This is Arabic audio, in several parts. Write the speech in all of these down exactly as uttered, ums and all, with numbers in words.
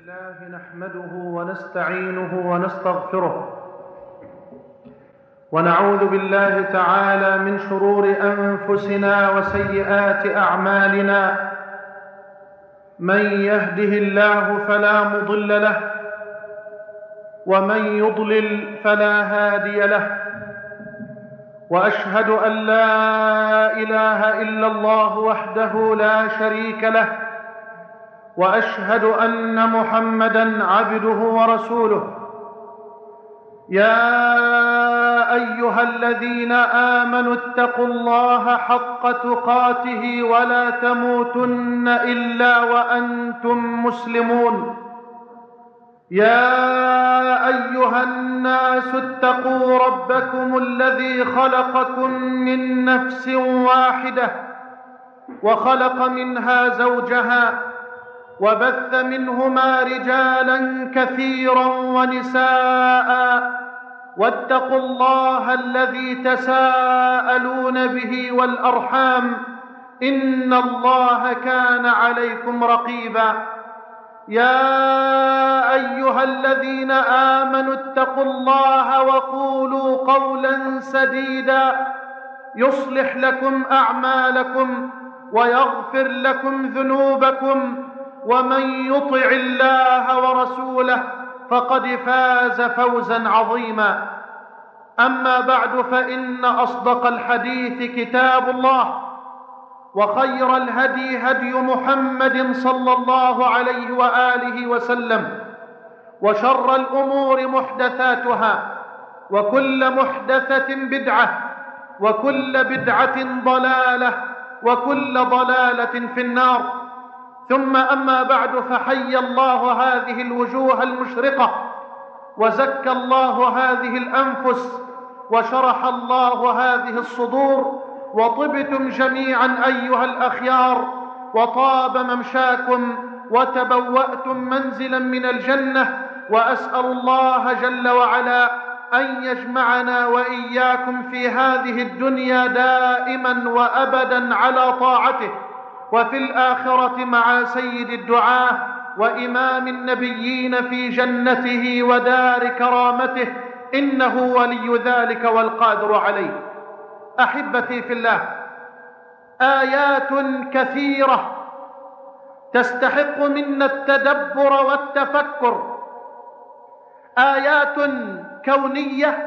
لله نحمده ونستعينه ونستغفره ونعوذ بالله تعالى من شرور أنفسنا وسيئات أعمالنا. من يهده الله فلا مضل له ومن يضلل فلا هادي له، وأشهد أن لا إله إلا الله وحده لا شريك له، وأشهد أن محمدًا عبده ورسوله. يا أيها الذين آمنوا اتقوا الله حق تقاته ولا تموتن إلا وأنتم مسلمون. يا أيها الناس اتقوا ربكم الذي خلقكم من نفس واحدة وخلق منها زوجها وبث منهما رجالا كثيرا ونساء، واتقوا الله الذي تساءلون به والأرحام إن الله كان عليكم رقيبا. يا أيها الذين آمنوا اتقوا الله وقولوا قولا سديدا يصلح لكم أعمالكم ويغفر لكم ذنوبكم، ومن يطع الله ورسوله فقد فاز فوزا عظيما. أما بعد، فإن أصدق الحديث كتاب الله، وخير الهدي هدي محمد صلى الله عليه وآله وسلم، وشر الأمور محدثاتها، وكل محدثة بدعة، وكل بدعة ضلالة، وكل ضلالة في النار. ثم أما بعد، فحي الله هذه الوجوه المشرقة، وزكى الله هذه الأنفس، وشرح الله هذه الصدور، وطبتم جميعا أيها الأخيار، وطاب ممشاكم، وتبوأتم منزلا من الجنة. وأسأل الله جل وعلا أن يجمعنا وإياكم في هذه الدنيا دائما وأبدا على طاعته، وفي الآخرة مع سيد الدعاة وإمام النبيين في جنته ودار كرامته، إنه ولي ذلك والقادر عليه. أحبتي في الله، آيات كثيرة تستحق منا التدبر والتفكر، آيات كونية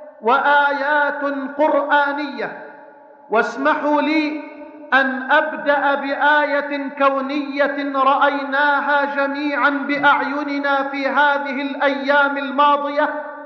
وآيات قرآنية. واسمحوا لي أن أبدأ بآية كونية رأيناها جميعا بأعيننا في هذه الأيام الماضية،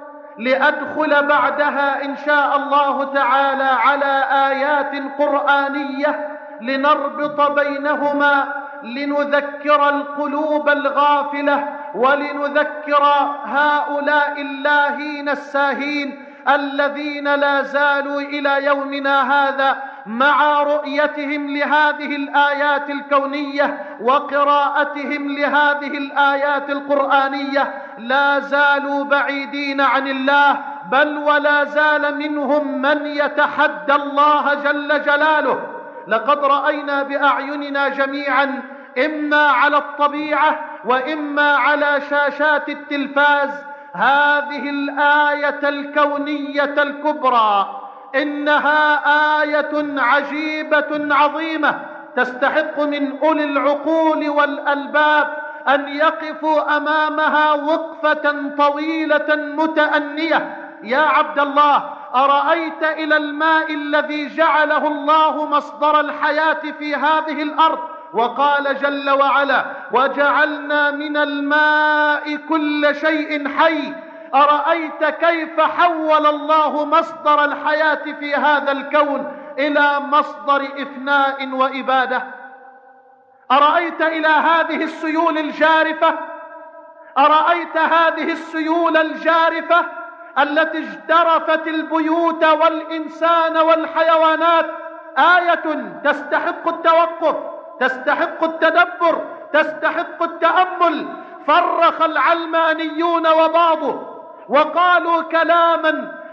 لأدخل بعدها إن شاء الله تعالى على آيات قرآنية لنربط بينهما، لنذكر القلوب الغافلة، ولنذكر هؤلاء اللاهين الساهين الذين لا زالوا إلى يومنا هذا مع رؤيتهم لهذه الآيات الكونية وقراءتهم لهذه الآيات القرآنية لا زالوا بعيدين عن الله، بل ولا زال منهم من يتحدى الله جل جلاله. لقد رأينا بأعيننا جميعا، إما على الطبيعة وإما على شاشات التلفاز، هذه الآية الكونية الكبرى. إنها آية عجيبة عظيمة تستحق من أولي العقول والألباب أن يقفوا أمامها وقفة طويلة متأنية. يا عبد الله، أرأيت إلى الماء الذي جعله الله مصدر الحياة في هذه الأرض، وقال جل وعلا: وجعلنا من الماء كل شيء حي. أرأيت كيف حول الله مصدر الحياة في هذا الكون إلى مصدر إفناء وإبادة؟ أرأيت إلى هذه السيول الجارفة، أرأيت هذه السيول الجارفة التي اجترفت البيوت والإنسان والحيوانات؟ آية تستحق التوقف، تستحق التدبر، تستحق التأمل. فرخ العلمانيون وبعضه وقالوا كلاما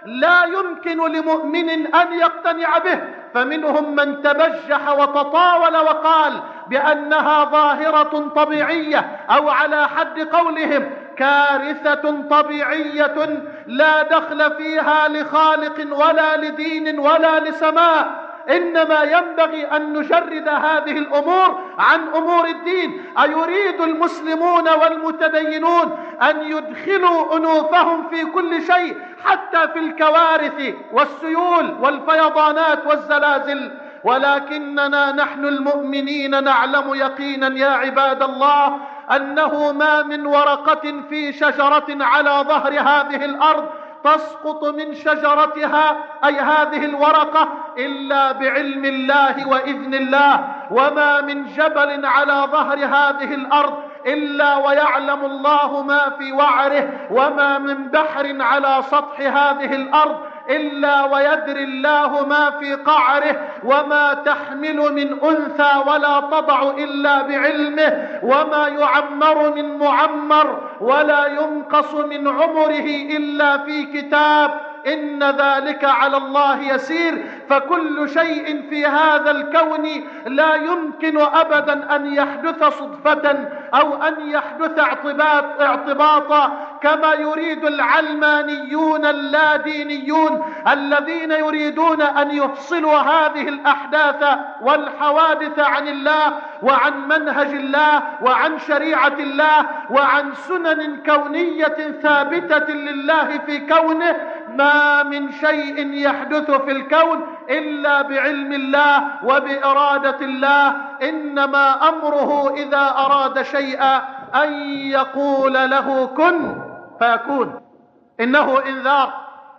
لا يمكن لمؤمن أن يقتنع به، فمنهم من تبجح وتطاول وقال بأنها ظاهرة طبيعية، أو على حد قولهم كارثة طبيعية لا دخل فيها لخالق ولا لدين ولا لسماء. إنما ينبغي أن نجرد هذه الأمور عن أمور الدين. أيريد المسلمون والمتدينون أن يدخلوا أنوفهم في كل شيء، حتى في الكوارث والسيول والفيضانات والزلازل؟ ولكننا نحن المؤمنين نعلم يقينا يا عباد الله أنه ما من ورقة في شجرة على ظهر هذه الأرض تسقط من شجرتها أي هذه الورقة إلا بعلم الله وإذن الله، وما من جبل على ظهر هذه الأرض إلا ويعلم الله ما في وعره، وما من بحر على سطح هذه الأرض إلا ويدري الله ما في قعره، وما تحمل من أنثى ولا تضع إلا بعلمه، وما يعمر من معمر ولا ينقص من عمره إلا في كتاب، إن ذلك على الله يسير. فكل شيء في هذا الكون لا يمكن أبدا أن يحدث صدفة أو أن يحدث اعتباط اعتباطا كما يريد العلمانيون اللادينيون الذين يريدون أن يفصلوا هذه الأحداث والحوادث عن الله وعن منهج الله وعن شريعة الله وعن سنن كونية ثابتة لله في كونه. ما من شيء يحدث في الكون إلا بعلم الله وبإرادة الله، إنما أمره إذا أراد شيئا أن يقول له كن فيكون. إنه إنذار،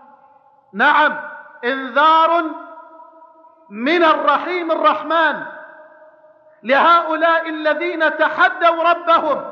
نعم إنذار من الرحيم الرحمن لهؤلاء الذين تحدوا ربهم،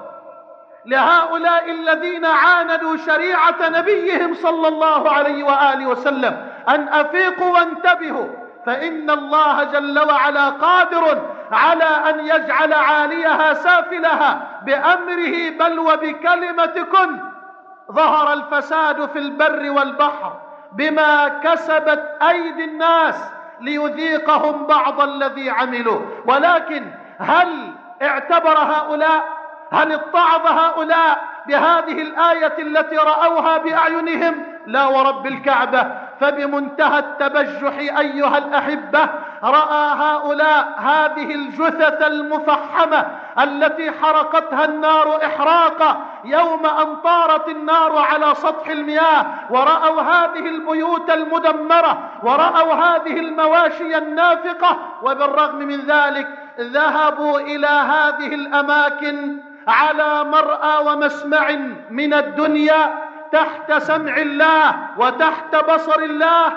لهؤلاء الذين عاندوا شريعة نبيهم صلى الله عليه وآله وسلم، أن أفيقوا وانتبهوا، فإن الله جل وعلا قادر على أن يجعل عاليها سافلها بأمره بل وبكلمة كن. ظهر الفساد في البر والبحر بما كسبت أيدي الناس ليذيقهم بعض الذي عملوا، ولكن هل اعتبر هؤلاء، هل اتعظ هؤلاء بهذه الآية التي رأوها بأعينهم؟ لا ورب الكعبة. فبمنتهى التبجح أيها الأحبة رأى هؤلاء هذه الجثث المفحمة التي حرقتها النار إحراقا يوم أن طارت النار على سطح المياه، ورأوا هذه البيوت المدمرة، ورأوا هذه المواشي النافقة، وبالرغم من ذلك ذهبوا إلى هذه الأماكن على مرأى ومسمع من الدنيا تحت سمع الله وتحت بصر الله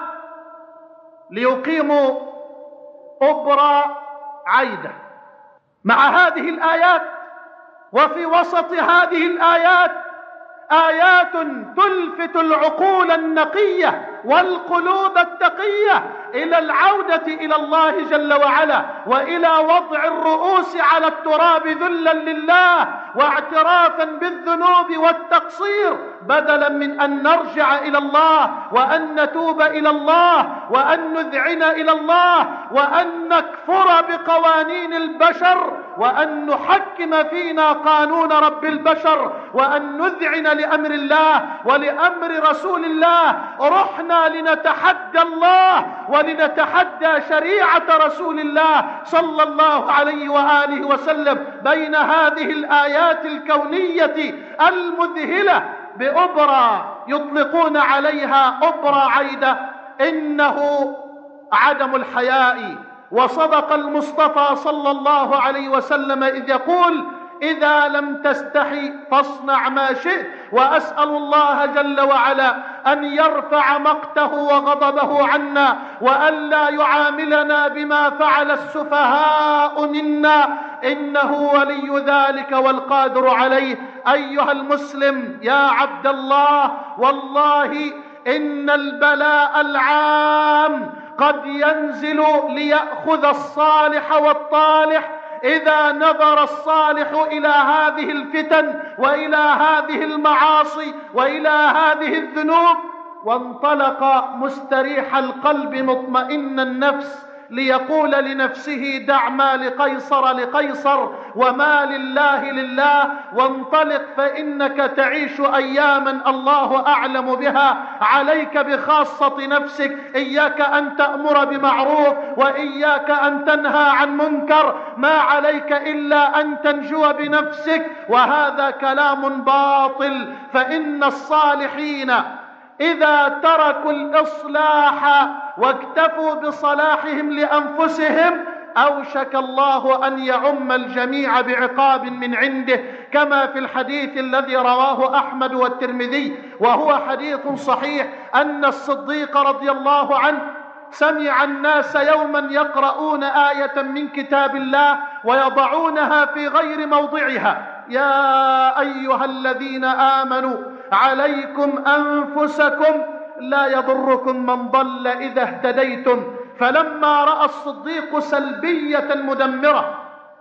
ليقيموا أبرى عيدة. مع هذه الآيات وفي وسط هذه الآيات آيات تلفت العقول النقية والقلوب التقية إلى العودة إلى الله جل وعلا، وإلى وضع الرؤوس على التراب ذلا لله واعترافا بالذنوب والتقصير، بدلا من أن نرجع إلى الله وأن نتوب إلى الله وأن نذعن إلى الله وأن نكفر بقوانين البشر وأن نحكم فينا قانون رب البشر وأن نذعن لأمر الله ولأمر رسول الله. رحنا لنتحدى الله ولنتحدى شريعة رسول الله صلى الله عليه وآله وسلم بين هذه الآيات الكونية المذهلة بأبرى يطلقون عليها أبرى عيدة. إنه عدم الحياء. وصدق المصطفى صلى الله عليه وسلم إذ يقول: إذا لم تستحي فاصنع ما شئت. وأسأل الله جل وعلا أن يرفع مقته وغضبه عنا وأن لا يعاملنا بما فعل السفهاء منا، إنه ولي ذلك والقادر عليه. أيها المسلم يا عبد الله، والله إن البلاء العام قد ينزل ليأخذ الصالح والطالح إذا نظر الصالح إلى هذه الفتن وإلى هذه المعاصي وإلى هذه الذنوب وانطلق مستريح القلب مطمئن النفس ليقول لنفسه دع ما لقيصر لقيصر وما لله لله، وانطلق فإنك تعيش أياما الله أعلم بها. عليك بخاصة نفسك، إياك أن تأمر بمعروف وإياك أن تنهى عن منكر، ما عليك إلا أن تنجو بنفسك. وهذا كلام باطل، فإن الصالحين إذا تركوا الإصلاح واكتفوا بصلاحهم لأنفسهم أوشك الله أن يعم الجميع بعقاب من عنده، كما في الحديث الذي رواه أحمد والترمذي وهو حديث صحيح أن الصديق رضي الله عنه سمع الناس يوما يقرؤون آية من كتاب الله ويضعونها في غير موضعها: يا أيها الذين آمنوا عليكم أنفسكم لا يضركم من ضل إذا اهتديتم. فلما رأى الصديق سلبية مدمرة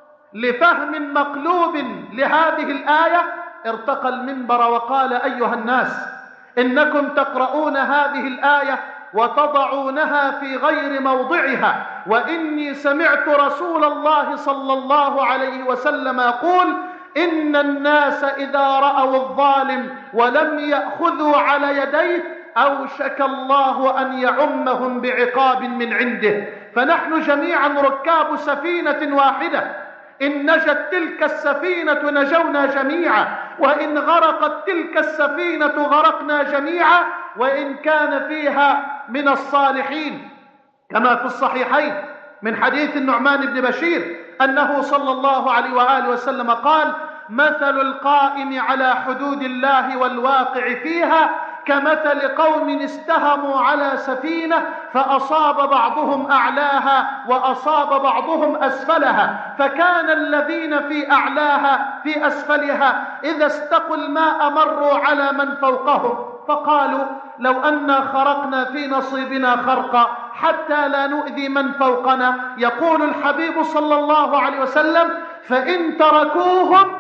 لفهم مقلوب لهذه الآية ارتقى المنبر وقال: أيها الناس، إنكم تقرؤون هذه الآية وتضعونها في غير موضعها، وإني سمعت رسول الله صلى الله عليه وسلم يقول: إن الناس إذا رأوا الظالم ولم يأخذوا على يديه أوشك الله أن يعمهم بعقاب من عنده. فنحن جميعا ركاب سفينة واحدة، إن نجت تلك السفينة نجونا جميعا، وإن غرقت تلك السفينة غرقنا جميعا، وإن كان فيها من الصالحين كما في الصحيحين من حديث النعمان بن بشير أنه صلى الله عليه وآله وسلم قال: مثل القائم على حدود الله والواقع فيها كمثل قوم استهموا على سفينة فأصاب بعضهم أعلاها وأصاب بعضهم أسفلها، فكان الذين في أعلاها في أسفلها إذا استقوا الماء مروا على من فوقهم فقالوا: لو أنا خرقنا في نصيبنا خرقا حتى لا نؤذي من فوقنا. يقول الحبيب صلى الله عليه وسلم: فإن تركوهم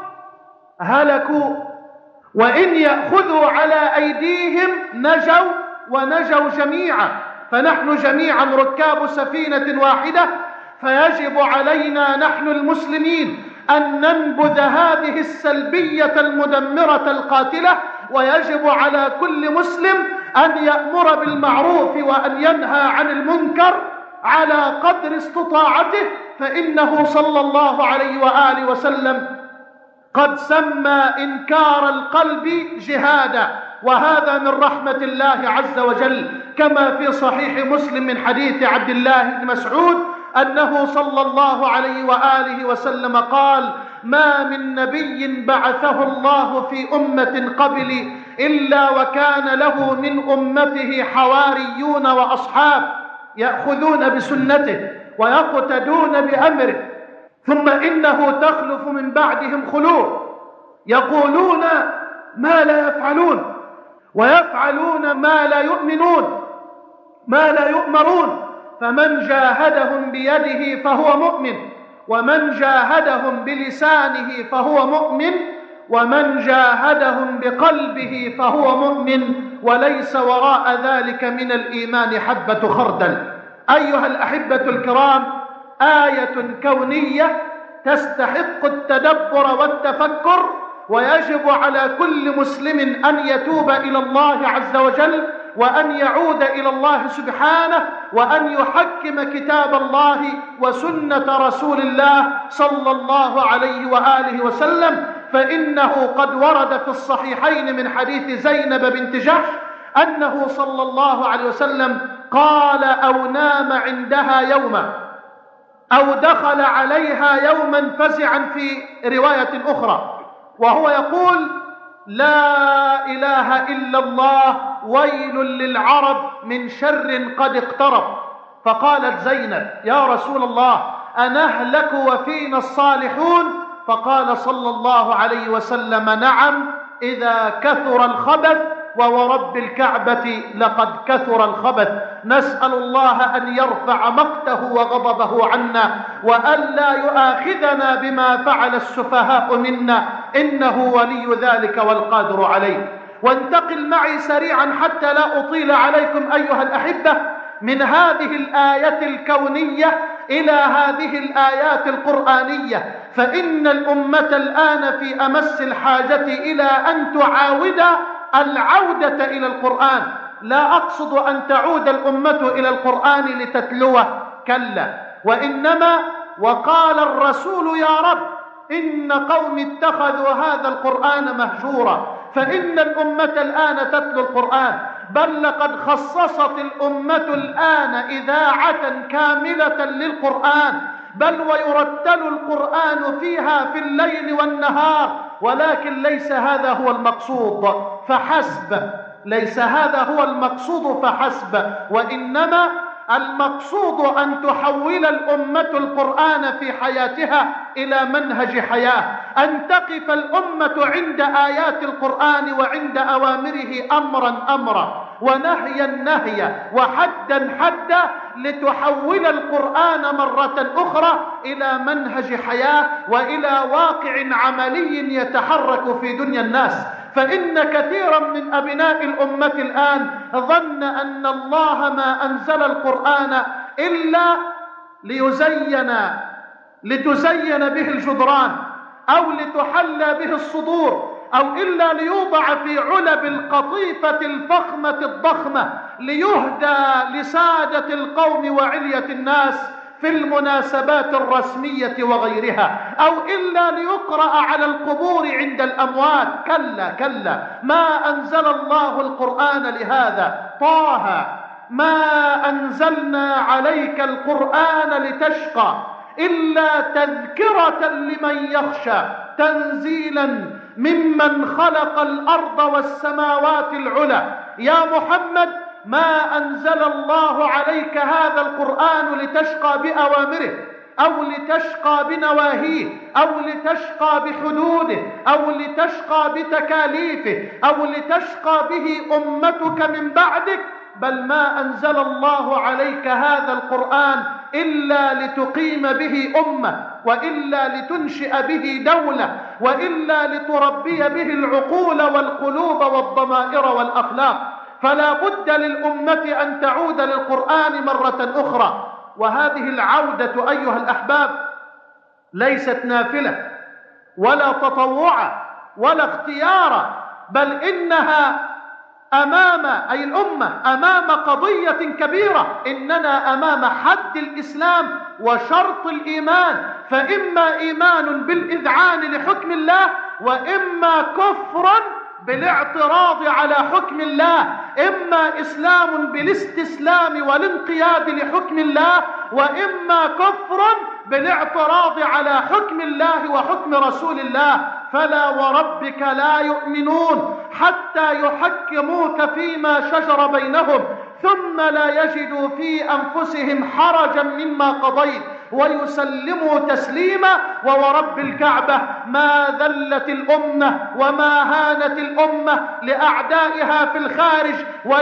هلكوا، وإن يأخذوا على أيديهم نجوا ونجوا جميعا. فنحن جميعا ركاب سفينة واحدة، فيجب علينا نحن المسلمين أن ننبذ هذه السلبية المدمرة القاتلة، ويجب على كل مسلم أن يأمر بالمعروف وأن ينهى عن المنكر على قدر استطاعته، فإنه صلى الله عليه وآله وسلم قد سمى إنكار القلب جهادا، وهذا من رحمة الله عز وجل، كما في صحيح مسلم من حديث عبد الله بن مسعود أنه صلى الله عليه وآله وسلم قال: ما من نبي بعثه الله في أمة قبلي إلا وكان له من أمته حواريون وأصحاب يأخذون بسنته ويقتدون بأمره، ثم إنه تخلف من بعدهم خلوف يقولون ما لا يفعلون ويفعلون ما لا يؤمنون ما لا يؤمرون، فمن جاهدهم بيده فهو مؤمن، ومن جاهدهم بلسانه فهو مؤمن، ومن جاهدهم بقلبه فهو مؤمن، وليس وراء ذلك من الإيمان حبة خردل. أيها الأحبة الكرام، آية كونية تستحق التدبر والتفكر، ويجب على كل مسلم أن يتوب إلى الله عز وجل، وأن يعود إلى الله سبحانه، وأن يحكم كتاب الله وسنة رسول الله صلى الله عليه وآله وسلم، فإنه قد ورد في الصحيحين من حديث زينب بنت جحش أنه صلى الله عليه وسلم قال: أو نام عندها يوما أو دخل عليها يوما فزعا في رواية أخرى، وهو يقول: لا إله إلا الله، ويل للعرب من شر قد اقترب. فقالت زينب: يا رسول الله، أنهلك وفينا الصالحون؟ فقال صلى الله عليه وسلم: نعم، إذا كثر الخبث، وورب الكعبة لقد كثر الخبث. نسأل الله أن يرفع مقته وغضبه عنا، وأن لا يؤاخذنا بما فعل السفهاء منا، إنه ولي ذلك والقادر عليه. وانتقل معي سريعا حتى لا أطيل عليكم أيها الأحبة من هذه الآية الكونية إلى هذه الآيات القرآنية، فإن الأمة الآن في أمس الحاجة إلى أن تعاود العودة إلى القرآن. لا أقصد أن تعود الأمة إلى القرآن لتتلوه، كلا، وإنما وقال الرسول يا رب إن قوم اتخذوا هذا القرآن مهجورا، فإن الأمة الآن تتلو القرآن، بل لقد خصصت الأمة الآن إذاعة كاملة للقرآن، بل ويرتل القرآن فيها في الليل والنهار. ولكن ليس هذا هو المقصود فحسب، ليس هذا هو المقصود فحسب، وإنما المقصود أن تحول الأمة القرآن في حياتها إلى منهج حياة، أن تقف الأمة عند آيات القرآن وعند أوامره أمرا أمرا ونهيا نهيا وحدا حدا، لتحول القرآن مرة أخرى إلى منهج حياة وإلى واقع عملي يتحرك في دنيا الناس. فإن كثيرا من أبناء الأمة الآن ظن أن الله ما أنزل القرآن إلا ليزين لتزين به الجدران أو لتحلى به الصدور، أو إلا ليوضع في علب القطيفة الفخمة الضخمة ليهدى لسادة القوم وعلية الناس في المناسبات الرسمية وغيرها، أو إلا ليقرأ على القبور عند الأموات. كلا كلا، ما أنزل الله القرآن لهذا. طه ما أنزلنا عليك القرآن لتشقى إلا تذكرة لمن يخشى تنزيلا ممن خلق الأرض والسماوات العلى. يا محمد ما أنزل الله عليك هذا القرآن لتشقى بأوامره أو لتشقى بنواهيه أو لتشقى بحدوده أو لتشقى بتكاليفه أو لتشقى به أمتك من بعدك، بل ما أنزل الله عليك هذا القرآن إلا لتقيم به أمة، وإلا لتنشئ به دولة، وإلا لتربي به العقول والقلوب والضمائر والأخلاق. فلا بد للأمة أن تعود للقرآن مرة أخرى. وهذه العودة أيها الأحباب ليست نافلة ولا تطوعا ولا اختيارا، بل إنها أمام أي الأمة أمام قضية كبيرة. إننا أمام حد الإسلام وشرط الإيمان، فإما إيمان بالإذعان لحكم الله، وإما كفر بالاعتراض على حكم الله، إما إسلام بالاستسلام والانقياد لحكم الله، وإما كفر بالاعتراض على حكم الله وحكم رسول الله. فلا وربك لا يؤمنون حتى يحكموك فيما شجر بينهم ثم لا يجدوا في أنفسهم حرجا مما قضيت ويسلموا تسليما. وورب الكعبة ما ذلت الأمة وما هانت الأمة لأعدائها في الخارج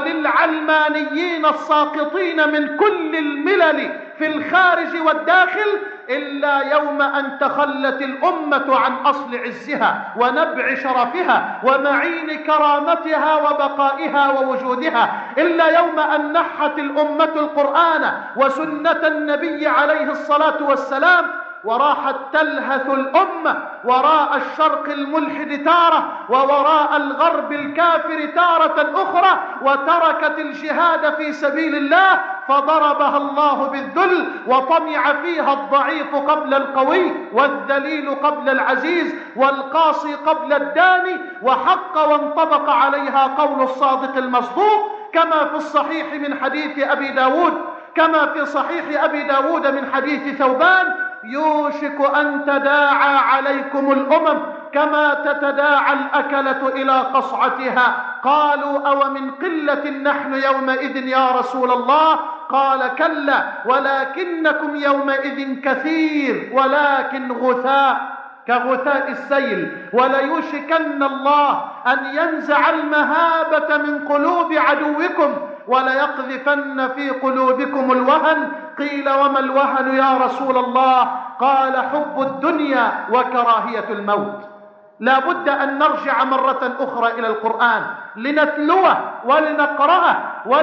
وللعلمانيين الساقطين من كل الملل في الخارج والداخل إلا يوم أن تخلت الأمة عن أصل عزها ونبع شرفها ومعين كرامتها وبقائها ووجودها، إلا يوم أن نحت الأمة القرآن وسنة النبي عليه الصلاة والسلام، وراحت تلهث الأمة وراء الشرق الملحد تارة ووراء الغرب الكافر تارة أخرى، وتركت الجهاد في سبيل الله فضربها الله بالذل وطمع فيها الضعيف قبل القوي والذليل قبل العزيز والقاصي قبل الداني، وحق وانطبق عليها قول الصادق المصدوق كما في الصحيح من حديث أبي داود كما في صحيح أبي داود من حديث ثوبان: يوشك أن تداعى عليكم الأمم كما تتداعى الأكلة إلى قصعتها. قالوا أو من قلة نحن يومئذ يا رسول الله؟ قال كلا ولكنكم يومئذ كثير ولكن غثاء كغثاء السيل، وليوشكن الله أن ينزع المهابة من قلوب عدوكم وليقذفن في قلوبكم الوهن. قيل وما الوهن يا رسول الله؟ قال حب الدنيا وكراهية الموت. لا بد أن نرجع مرة أخرى إلى القرآن لنتلوه ولنقرأه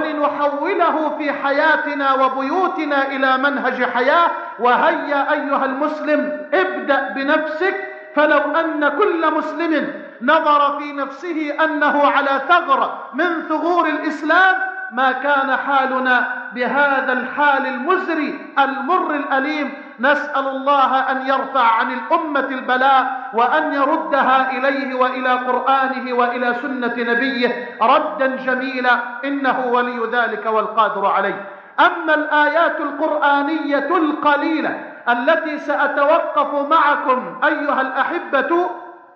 ولنحوله في حياتنا وبيوتنا إلى منهج حياة. وهيا أيها المسلم ابدأ بنفسك، فلو أن كل مسلم نظر في نفسه أنه على ثغر من ثغور الإسلام ما كان حالنا بهذا الحال المزري المر الأليم. نسأل الله أن يرفع عن الأمة البلاء وأن يردها إليه وإلى قرآنه وإلى سنة نبيه ردا جميلا، إنه ولي ذلك والقادر عليه. أما الآيات القرآنية القليلة التي سأتوقف معكم أيها الأحبة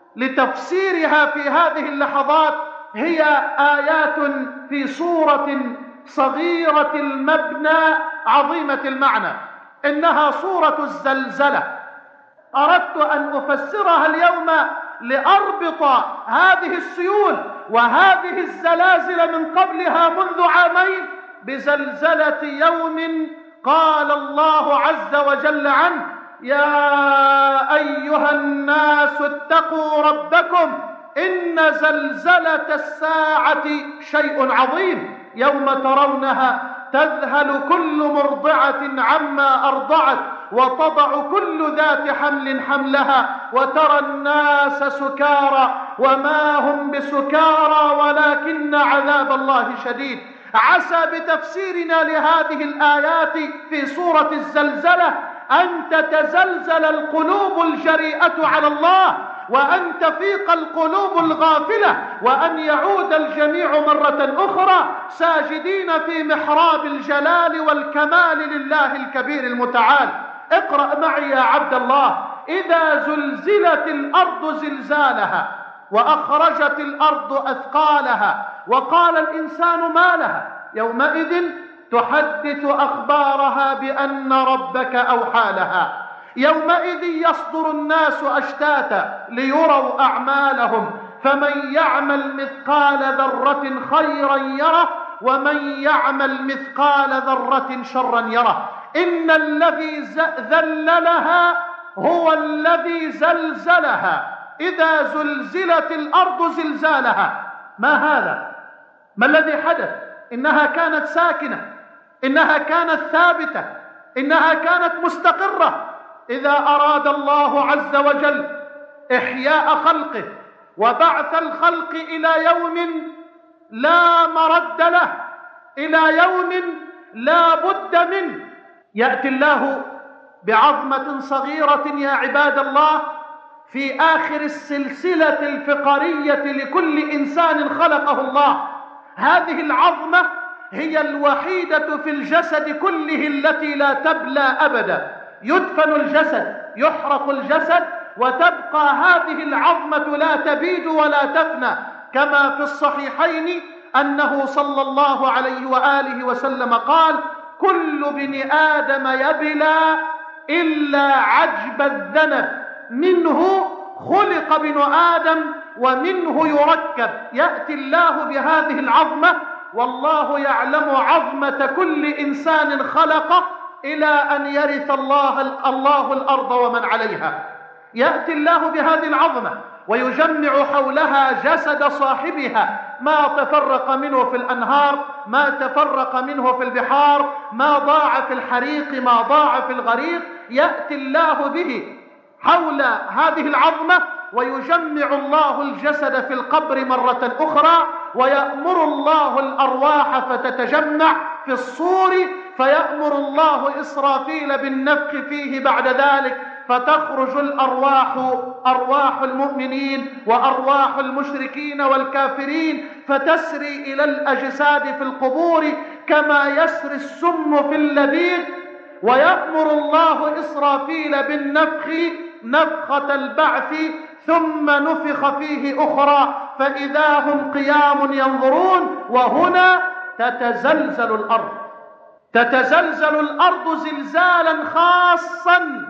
لتفسيرها في هذه اللحظات هي آيات في سورة صغيرة المبنى عظيمة المعنى، إنها سورة الزلزلة. أردت أن أفسرها اليوم لأربط هذه السيول وهذه الزلازل من قبلها منذ عامين بزلزلة يوم قال الله عز وجل عنه: يا أيها الناس اتقوا ربكم إن زلزلة الساعة شيء عظيم، يوم ترونها تذهل كل مرضعة عما أرضعت وتضع كل ذات حمل حملها وترى الناس سكارى وما هم بسكارى ولكن عذاب الله شديد. عسى بتفسيرنا لهذه الآيات في سورة الزلزلة أن تتزلزل القلوب الجريئة على الله، وأن تفيق القلوب الغافلة، وأن يعود الجميع مرة أخرى ساجدين في محراب الجلال والكمال لله الكبير المتعال. اقرأ معي يا عبد الله: إذا زلزلت الأرض زلزالها وأخرجت الأرض أثقالها وقال الإنسان ما لها يومئذ تحدث أخبارها بأن ربك أوحى لها. يومئذ يصدر الناس أشتاتا ليروا أعمالهم، فمن يعمل مثقال ذرة خيرا يره ومن يعمل مثقال ذرة شرا يره. إن الذي ذللها هو الذي زلزلها. إذا زلزلت الأرض زلزالها. ما هذا؟ ما الذي حدث؟ إنها كانت ساكنة، إنها كانت ثابتة، إنها كانت مستقرة. إذا أراد الله عز وجل إحياء خلقه وبعث الخلق إلى يوم لا مرد له، إلى يوم لا بد منه، يأتي الله بعظمة صغيرة يا عباد الله في آخر السلسلة الفقرية لكل إنسان خلقه الله. هذه العظمة هي الوحيدة في الجسد كله التي لا تبلى أبدا. يدفن الجسد، يحرق الجسد، وتبقى هذه العظمة لا تبيد ولا تفنى، كما في الصحيحين أنه صلى الله عليه وآله وسلم قال: كل ابن آدم يبلى إلا عجب الذنب، منه خلق ابن آدم ومنه يركب. يأتي الله بهذه العظمة والله يعلم عظمة كل إنسان خلقه إلى أن يرث الله, الله الأرض ومن عليها. يأتي الله بهذه العظمة ويجمع حولها جسد صاحبها، ما تفرق منه في الأنهار، ما تفرق منه في البحار، ما ضاع في الحريق، ما ضاع في الغريق. يأتي الله به حول هذه العظمة ويجمع الله الجسد في القبر مرة أخرى، ويأمر الله الأرواح فتتجمع في الصور، فيأمر الله إسرافيل بالنفخ فيه بعد ذلك، فتخرج الأرواح، أرواح المؤمنين وأرواح المشركين والكافرين، فتسري إلى الأجساد في القبور كما يسري السم في اللبيب. ويأمر الله إسرافيل بالنفخ نفخة البعث، ثم نفخ فيه أخرى فإذا هم قيام ينظرون. وهنا تتزلزل الأرض، تتزلزل الأرض زلزالا خاصا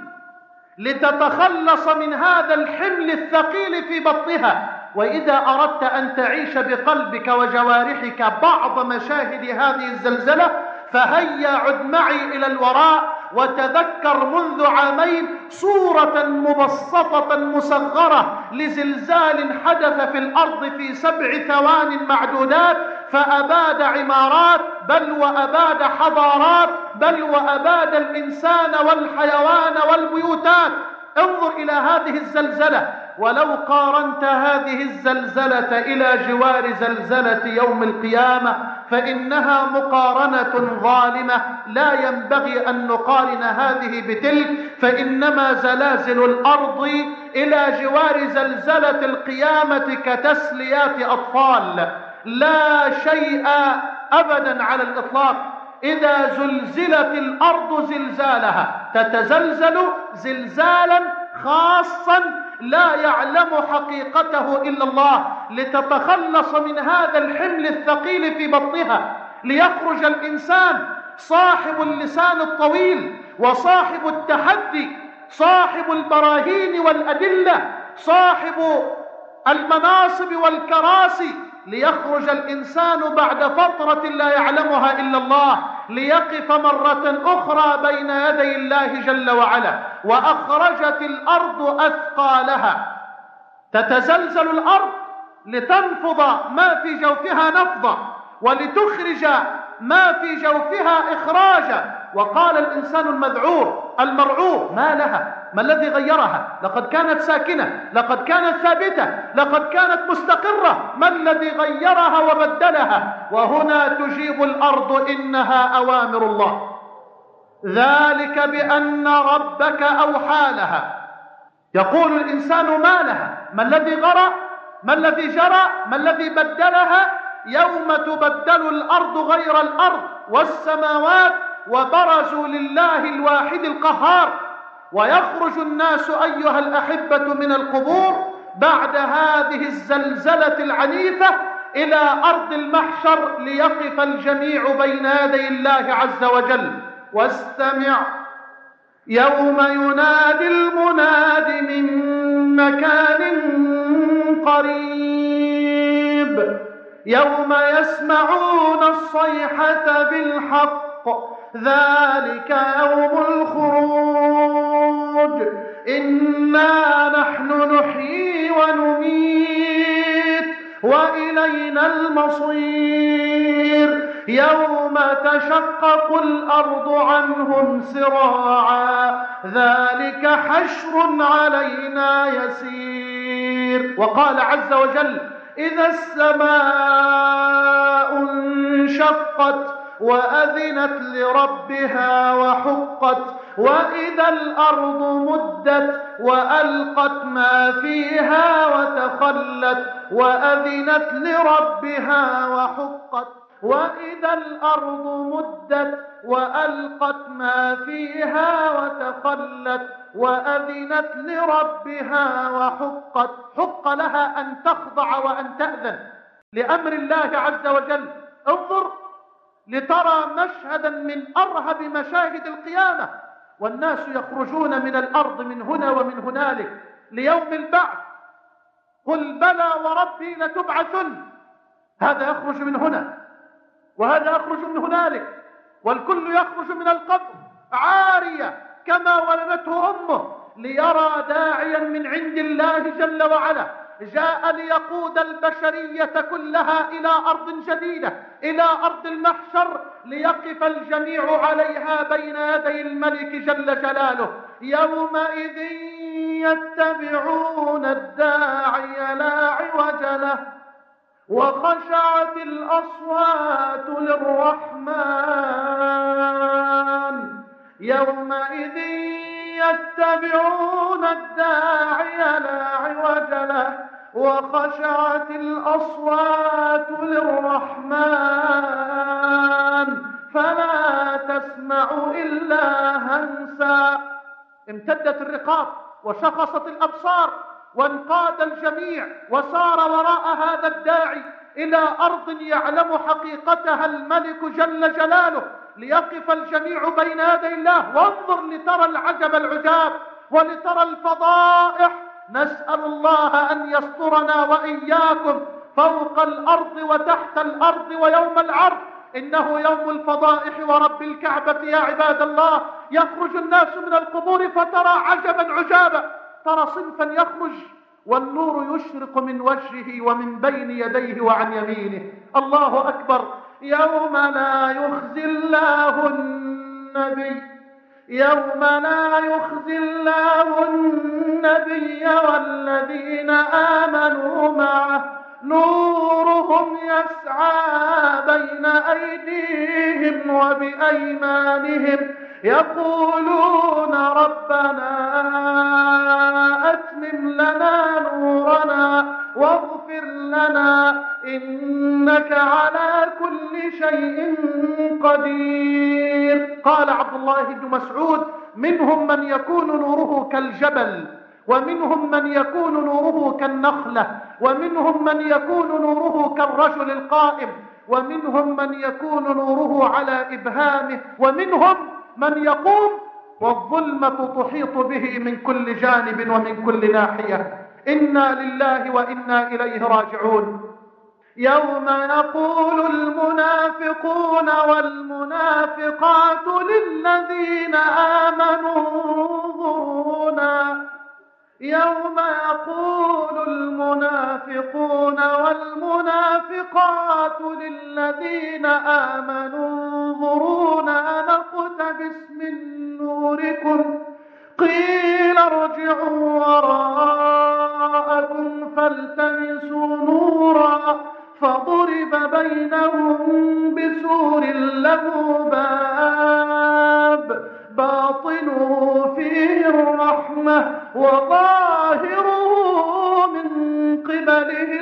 لتتخلص من هذا الحمل الثقيل في بطنها. وإذا أردت أن تعيش بقلبك وجوارحك بعض مشاهد هذه الزلزلة فهيا عد معي إلى الوراء وتذكر منذ عامين صورة مبسطة مصغرة لزلزال حدث في الأرض في سبع ثوان معدودات، فأباد عمارات، بل وأباد حضارات، بل وأباد الإنسان والحيوان والبيوتات. انظر إلى هذه الزلزلة، ولو قارنت هذه الزلزلة إلى جوار زلزلة يوم القيامة فإنها مقارنة ظالمة، لا ينبغي أن نقارن هذه بتلك، فإنما زلازل الأرض إلى جوار زلزلة القيامة كتسليات أطفال، لا شيء أبدا على الإطلاق. إذا زلزلت الأرض زلزالها تتزلزل زلزالا خاصا لا يعلم حقيقته إلا الله، لتتخلص من هذا الحمل الثقيل في بطنها، ليخرج الإنسان صاحب اللسان الطويل وصاحب التحدي، صاحب البراهين والأدلة، صاحب المناصب والكراسي، ليخرج الإنسان بعد فترة لا يعلمها إلا الله، ليقف مرة أخرى بين يدي الله جل وعلا. وأخرجت الأرض أثقالها، تتزلزل الأرض لتنفض ما في جوفها نفضا، ولتخرج ما في جوفها إخراجا. وقال الإنسان المذعور المرعوب: ما لها؟ ما الذي غيرها؟ لقد كانت ساكنة، لقد كانت ثابتة، لقد كانت مستقرة، ما الذي غيرها وبدلها؟ وهنا تجيب الأرض: إنها أوامر الله، ذلك بأن ربك أوحى لها. يقول الإنسان: ما لها؟ ما الذي غرى؟ ما الذي جرى؟ ما الذي بدلها؟ يوم تبدل الأرض غير الأرض والسماوات وبرزوا لله الواحد القهار، ويخرج الناس أيها الأحبة من القبور بعد هذه الزلزلة العنيفة إلى أرض المحشر، ليقف الجميع بين يدي الله عز وجل. واستمع يوم ينادي المناد من مكان قريب، يوم يسمعون الصيحة بالحق، ذلك يوم الخروج، إنا نحن نحيي ونميت وإلينا المصير، يوم تشقق الأرض عنهم سراعا، ذلك حشر علينا يسير. وقال عز وجل: إذا السماء انشقت وأذنت لربها وحقت، وإذا الأرض مدت وألقت ما فيها وتخلت، وأذنت لربها وحقت، وإذا الأرض مدت وألقت ما فيها وتخلت، وأذنت لربها وحقت. حق لها أن تخضع وأن تأذن لأمر الله عز وجل. انظر لترى مشهدا من أرهب مشاهد القيامة، والناس يخرجون من الأرض من هنا ومن هنالك ليوم البعث. قل بلى وربي لتبعثن، هذا يخرج من هنا وهذا يخرج من هنالك، والكل يخرج من القبر عارية كما ولدته أمه، ليرى داعيا من عند الله جل وعلا جاء ليقود البشرية كلها إلى أرض جديدة، إلى أرض المحشر، ليقف الجميع عليها بين يدي الملك جل جلاله. يومئذ يتبعون الداعي لا عوج له، وخشعت الأصوات للرحمن. يومئذ يتبعون الداعي لا عوج له، وخشعت الأصوات للرحمن فلا تسمع إلا همسا. امتدت الرقاب وشخصت الأبصار وانقاد الجميع وسار وراء هذا الداعي إلى أرض يعلم حقيقتها الملك جل جلاله، ليقف الجميع بين يدي الله. وانظر لترى العجب العجاب ولترى الفضائح. نسأل الله أن يسترنا وإياكم فوق الأرض وتحت الأرض ويوم العرض. إنه يوم الفضائح ورب الكعبة يا عباد الله. يخرج الناس من القبور فترى عجبا عجابا، ترى صنفا يخرج والنور يشرق من وجهه ومن بين يديه وعن يمينه. الله أكبر. يوم لا يخزي الله النبي يوم لا يخزي الله النبي والذين آمنوا معه نورهم يسعى بين أيديهم وبأيمانهم يقولون ربنا أتمم لنا نورنا واغفر لنا إنك على كل شيء قدير. قال عبد الله بن مسعود: منهم من يكون نوره كالجبل، ومنهم من يكون نوره كالنخلة، ومنهم من يكون نوره كالرجل القائم، ومنهم من يكون نوره على إبهامه، ومنهم من يقوم والظلمة تحيط به من كل جانب ومن كل ناحية. إنا لله وإنا إليه راجعون. يوم يقول المنافقون والمنافقات للذين آمنوا انظرونا يوم يقول المنافقون والمنافقات للذين آمنوا انظرونا نقتبس من نوركم قيل ارجعوا وراءكم فالتمسوا نورا فضرب بينهم بسور له باب باطنه فيه الرحمة وظاهره من قبله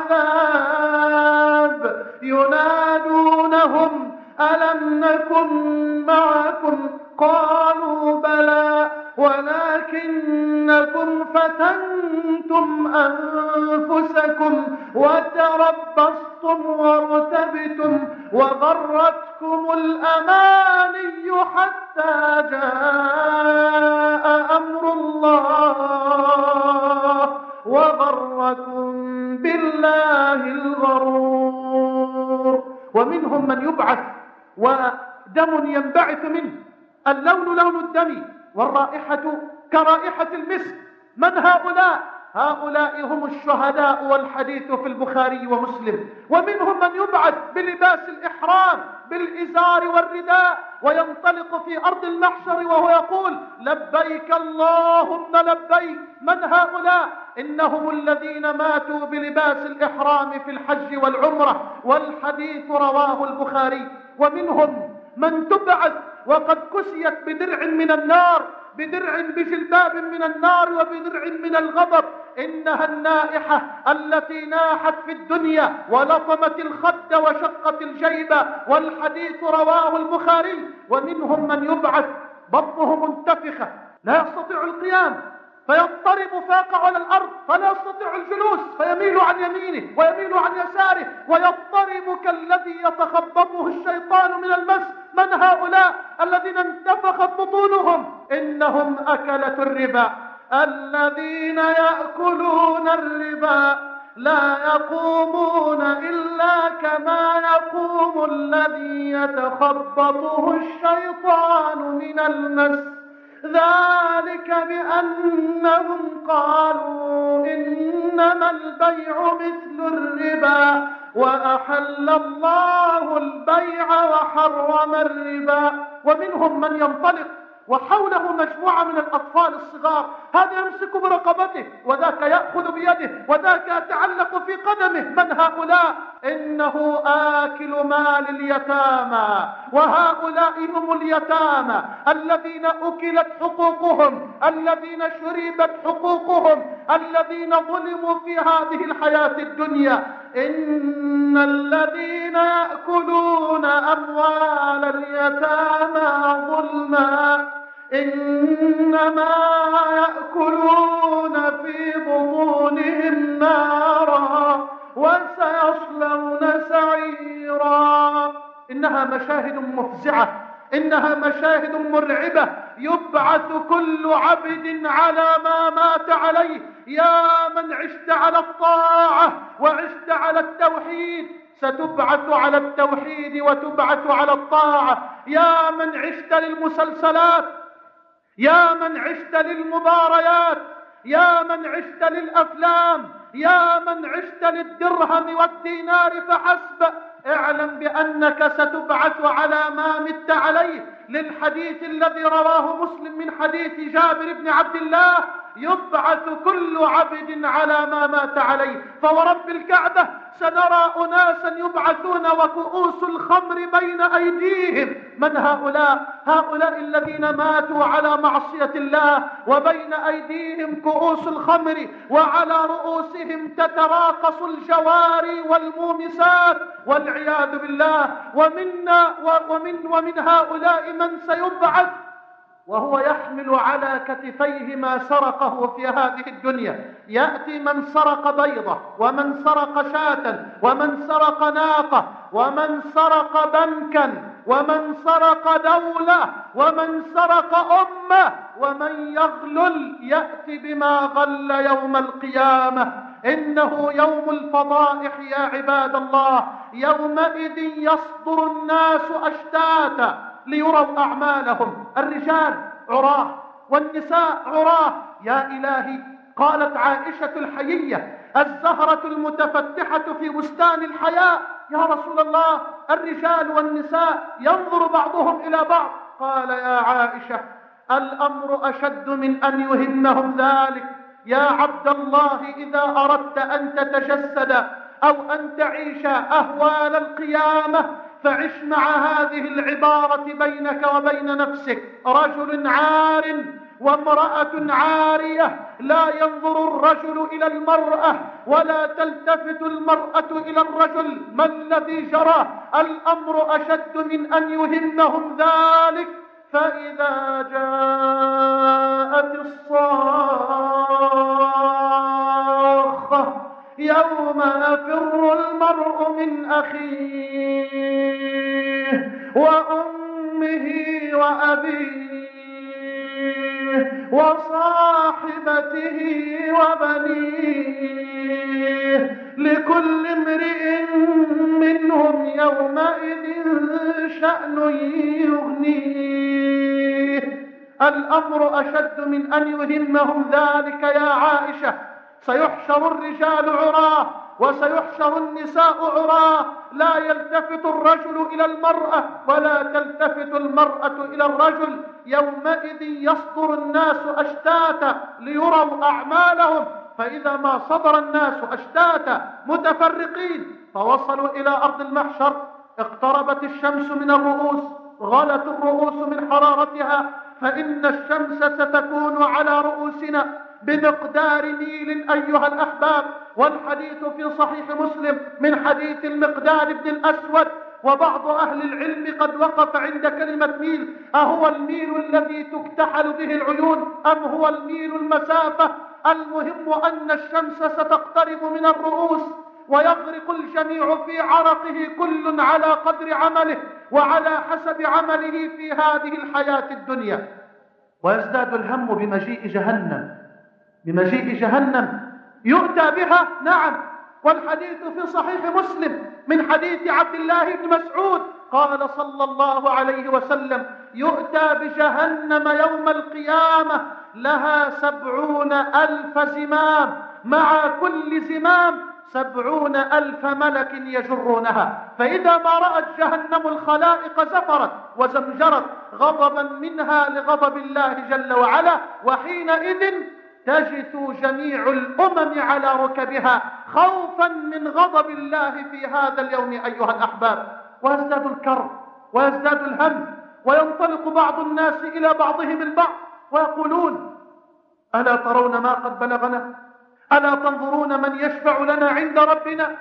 العذاب ينادونهم ألم نكن معكم قالوا بلى ولكنكم فتنتم أنفسكم وتربصتم وارتبتم وغرتكم الأماني حتى جاء أمر الله وغركم بالله الغرور. ومنهم من يبعث ودم ينبعث منه، اللون لون الدم والرائحة كرائحة المسك. من هؤلاء؟ هؤلاء هم الشهداء والحديث في البخاري ومسلم. ومنهم من يبعث بلباس الإحرام بالإزار والرداء وينطلق في أرض المحشر وهو يقول لبيك اللهم لبيك. من هؤلاء؟ إنهم الذين ماتوا بلباس الإحرام في الحج والعمرة، والحديث رواه البخاري. ومنهم من تبعث وقد كسيت بدرع من النار، بدرع بجلباب من النار وبدرع من الغضب. إنها النائحة التي ناحت في الدنيا ولطمت الخد وشقت الجيب، والحديث رواه البخاري. ومنهم من يبعث بطنه منتفخة لا يستطيع القيام فيضطرب فاقع على الأرض فلا يستطيع الجلوس فيميل عن يمينه ويميل عن يساره ويضطرب كالذي يتخبطه الشيطان من المس. من هؤلاء الذين انتفخت بطونهم؟ إنهم أكلة الربا الذين يأكلون الربا لا يقومون إلا كما يقوم الذي يتخبطه الشيطان من المس، ذلك بأنهم قالوا إنما البيع مثل الربا وأحل الله البيع وحرم الربا. ومنهم من ينطلق وحوله مجموعة من الأطفال الصغار، هذا يمسك برقبته وذاك يأخذ بيده وذاك يتعلق في قدمه. من هؤلاء؟ إنه آكل مال اليتامى، وهؤلاء هم اليتامى الذين أكلت حقوقهم، الذين شربت حقوقهم، الذين ظلموا في هذه الحياة الدنيا. إن الذين يأكلون أموال اليتامى ظلما إنما يأكلون في بطونهم نارا وسيصلون سعيرا. إنها مشاهد مفزعة، إنها مشاهد مرعبة يبعث كل عبد على ما مات عليه. يا من عشت على الطاعة وعشت على التوحيد، ستبعث على التوحيد وتبعث على الطاعة. يا من عشت للمسلسلات، يا من عشت للمباريات، يا من عشت للأفلام، يا من عشت للدرهم والدينار فحسب، اعلم بأنك ستبعث على ما مت عليه. للحديث الذي رواه مسلم من حديث جابر بن عبد الله: يبعث كل عبد على ما مات عليه. فورب الكعبة سنرى أناسا يبعثون وكؤوس الخمر بين أيديهم. من هؤلاء؟ هؤلاء الذين ماتوا على معصية الله، وبين أيديهم كؤوس الخمر، وعلى رؤوسهم تتراقص الجواري والمومسات والعياذ بالله. ومنا ومن, ومن هؤلاء من سيبعث وهو يحمل على كتفيه ما سرقه في هذه الدنيا. يأتي من سرق بيضة، ومن سرق شاة، ومن سرق ناقة، ومن سرق بنكا، ومن سرق دولة، ومن سرق أمة، ومن يغلل يأتي بما غل يوم القيامة. إنه يوم الفضائح يا عباد الله. يومئذ يصدر الناس أشتاتا ليروا أعمالهم. الرجال عراه والنساء عراه. يا إلهي، قالت عائشة الحيية الزهرة المتفتحة في بستان الحياء: يا رسول الله، الرجال والنساء ينظر بعضهم إلى بعض. قال: يا عائشة، الأمر أشد من أن يهمهم ذلك. يا عبد الله، إذا أردت أن تتجسد أو أن تعيش أهوال القيامة فعش مع هذه العبارة بينك وبين نفسك: رجل عار وامرأة عارية، لا ينظر الرجل إلى المرأة ولا تلتفت المرأة إلى الرجل. ما الذي جرى؟ الأمر أشد من أن يهمهم ذلك. فإذا جاءت الصاخة يوم يفر المرء من أخيه وأمه وأبيه وصاحبته وبنيه، لكل امرئ منهم يومئذ شأن يغنيه. الأمر أشد من أن يهمهم ذلك يا عائشة. سيحشر الرجال عراه وسيحشر النساء عراه، لا يلتفت الرجل إلى المرأة ولا تلتفت المرأة إلى الرجل. يومئذ يصدر الناس أشتاتا ليروا أعمالهم. فإذا ما صدر الناس أشتاتا متفرقين فوصلوا إلى أرض المحشر، اقتربت الشمس من الرؤوس، غلت الرؤوس من حرارتها، فإن الشمس ستكون على رؤوسنا بمقدار ميل أيها الأحباب. والحديث في صحيح مسلم من حديث المقدار بن الأسود. وبعض أهل العلم قد وقف عند كلمة ميل: أهو الميل الذي تكتحل به العيون أم هو الميل المسافة؟ المهم أن الشمس ستقترب من الرؤوس ويغرق الجميع في عرقه، كل على قدر عمله وعلى حسب عمله في هذه الحياة الدنيا. ويزداد الهم بمجيء جهنم، بمجيء جهنم يؤتى بها. نعم، والحديث في صحيح مسلم من حديث عبد الله بن مسعود قال صلى الله عليه وسلم: يؤتى بجهنم يوم القيامة لها سبعون ألف زمام، مع كل زمام سبعون ألف ملك يجرونها. فإذا ما رأت جهنم الخلائق زفرت وزمجرت غضبا منها لغضب الله جل وعلا، وحينئذ تجث جميع الأمم على ركبها خوفا من غضب الله في هذا اليوم أيها الأحباب. ويزداد الكرب ويزداد الهم، وينطلق بعض الناس إلى بعضهم البعض ويقولون: ألا ترون ما قد بلغنا؟ ألا تنظرون من يشفع لنا عند ربنا؟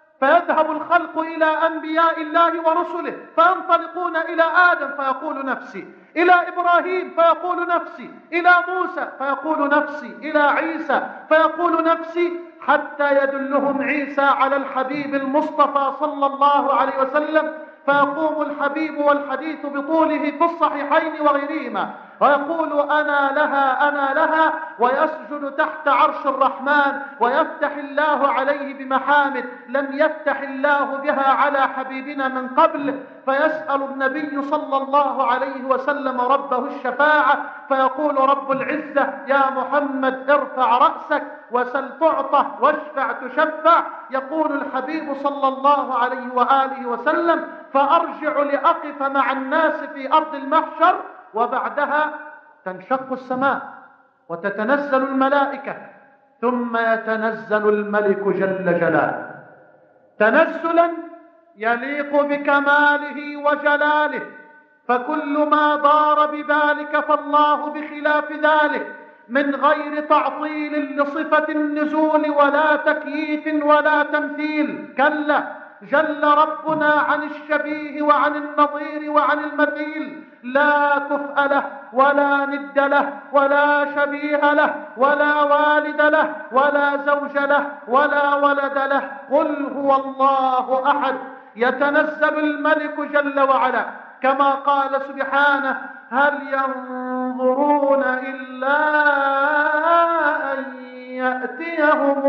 فيذهب الخلق إلى أنبياء الله ورسله فينطلقون إلى آدم فيقول نفسي، إلى إبراهيم فيقول نفسي، إلى موسى فيقول نفسي، إلى عيسى فيقول نفسي، حتى يدلهم عيسى على الحبيب المصطفى صلى الله عليه وسلم، فيقوم الحبيب والحديث بطوله في الصحيحين وغيرهما ويقول أنا لها أنا لها، ويسجد تحت عرش الرحمن، ويفتح الله عليه بمحامد لم يفتح الله بها على حبيبنا من قبل. فيسأل النبي صلى الله عليه وسلم ربه الشفاعة، فيقول رب العزة يا محمد ارفع رأسك وسل تعطى واشفع تشفع. يقول الحبيب صلى الله عليه وآله وسلم فأرجع لأقف مع الناس في أرض المحشر، وبعدها تنشق السماء وتتنزل الملائكة، ثم يتنزل الملك جل جلاله تنزلا يليق بكماله وجلاله، فكل ما دار بذلك فالله بخلاف ذلك، من غير تعطيل لصفة النزول ولا تكييف ولا تمثيل، كلا جل ربنا عن الشبيه وعن النظير وعن المثيل، لا كفء له ولا ند له ولا شبيه له ولا والد له ولا زوج له ولا ولد له، قل هو الله أحد. يتنزل الملك جل وعلا كما قال سبحانه هل ينظرون إلا أن يأتيهم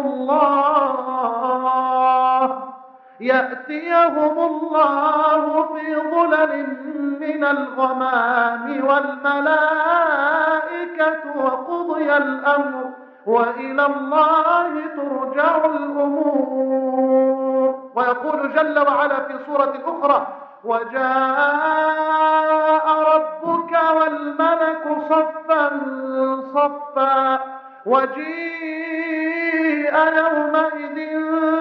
الله يأتيهم الله في ظلل من الغمام والملائكة وقضي الأمر وإلى الله ترجع الأمور. ويقول جل وعلا في سورة أخرى وجاء ربك والملك صفا صفا وجيء يومئذ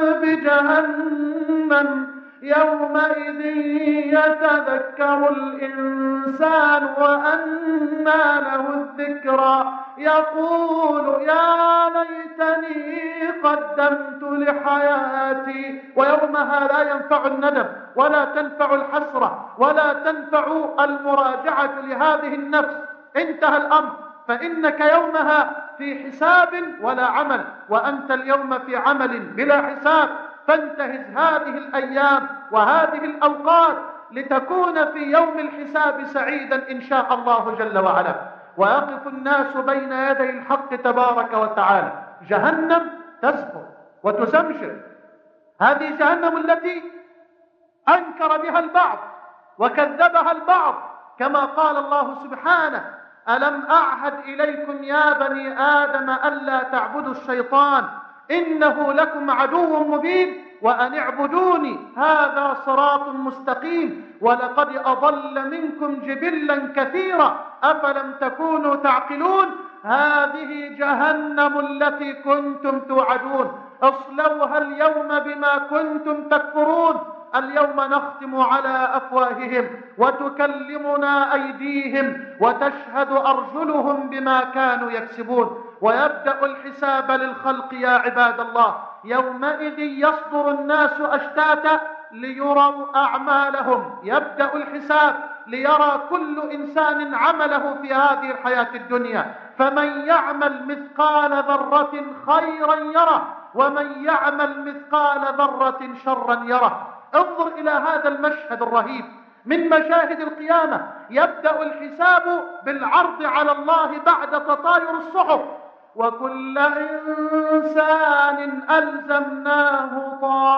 بجهنم يومئذ يتذكر الإنسان وأنى له الذكرى يقول يا ليتني قدمت لحياتي. ويومها لا ينفع الندم ولا تنفع الحسرة ولا تنفع المراجعة لهذه النفس، انتهى الأمر، فإنك يومها في حساب ولا عمل، وأنت اليوم في عمل بلا حساب. فانتهز هذه الأيام وهذه الأوقات لتكون في يوم الحساب سعيدا إن شاء الله جل وعلا. ويقف الناس بين يدي الحق تبارك وتعالى، جهنم تزفر وتزمجر، هذه جهنم التي أنكر بها البعض وكذبها البعض، كما قال الله سبحانه ألم أعهد إليكم يا بني آدم ألا تعبدوا الشيطان إنه لكم عدو مبين وأن اعبدوني هذا صراط مستقيم ولقد أضل منكم جبلا كثيرا أفلم تكونوا تعقلون هذه جهنم التي كنتم توعدون اصلوها اليوم بما كنتم تكفرون اليوم نختم على أفواههم وتكلمنا أيديهم وتشهد أرجلهم بما كانوا يكسبون. ويبدأ الحساب للخلق يا عباد الله، يومئذ يصدر الناس أشتاتا ليروا أعمالهم، يبدأ الحساب ليرى كل إنسان عمله في هذه الحياة الدنيا، فمن يعمل مثقال ذرة خيرا يره ومن يعمل مثقال ذرة شرا يره. انظر إلى هذا المشهد الرهيب من مشاهد القيامة، يبدأ الحساب بالعرض على الله بعد تطاير الصحف، وكل إنسان ألزمناه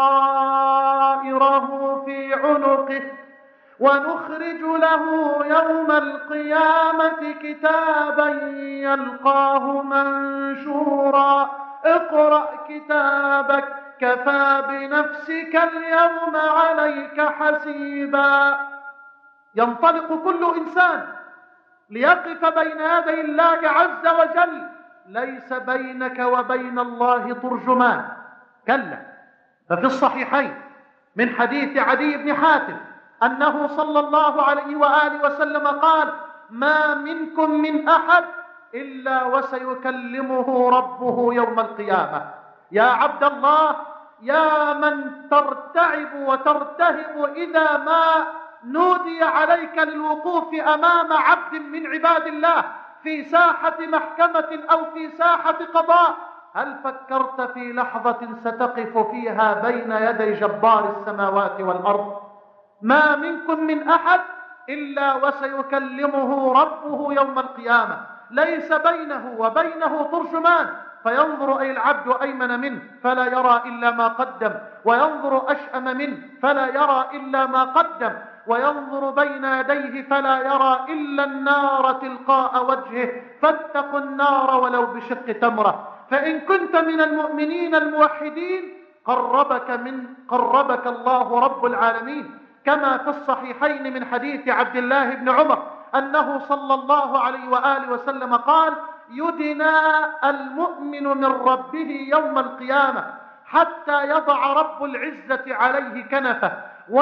طائره في عنقه ونخرج له يوم القيامة كتابا يلقاه منشورا اقرأ كتابك كفى بنفسك اليوم عليك حسيبا. ينطلق كل إنسان ليقف بين يدي الله عز وجل، ليس بينك وبين الله ترجمان، كلا. ففي الصحيحين من حديث عدي بن حاتم أنه صلى الله عليه وآله وسلم قال ما منكم من أحد إلا وسيكلمه ربه يوم القيامة. يا عبد الله، يا من ترتعب وترتهب إذا ما نودي عليك للوقوف أمام عبد من عباد الله في ساحة محكمة أو في ساحة قضاء، هل فكرت في لحظة ستقف فيها بين يدي جبار السماوات والأرض؟ ما منكم من أحد إلا وسيكلمه ربه يوم القيامة، ليس بينه وبينه ترجمان، فينظر أي العبد أيمن منه فلا يرى إلا ما قدم، وينظر أشأم منه فلا يرى إلا ما قدم، وينظر بين يديه فلا يرى إلا النار تلقاء وجهه، فاتقوا النار ولو بشق تمرة. فإن كنت من المؤمنين الموحدين قربك من قربك الله رب العالمين، كما في الصحيحين من حديث عبد الله بن عمر أنه صلى الله عليه وآله وسلم قال: يدنى المؤمن من ربه يوم القيامة حتى يضع رب العزة عليه كنفه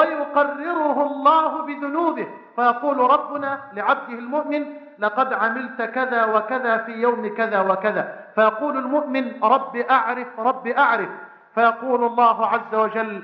ويقرره الله بذنوبه، فيقول ربنا لعبده المؤمن: لقد عملت كذا وكذا في يوم كذا وكذا، فيقول المؤمن: رب أعرف رب أعرف، فيقول الله عز وجل: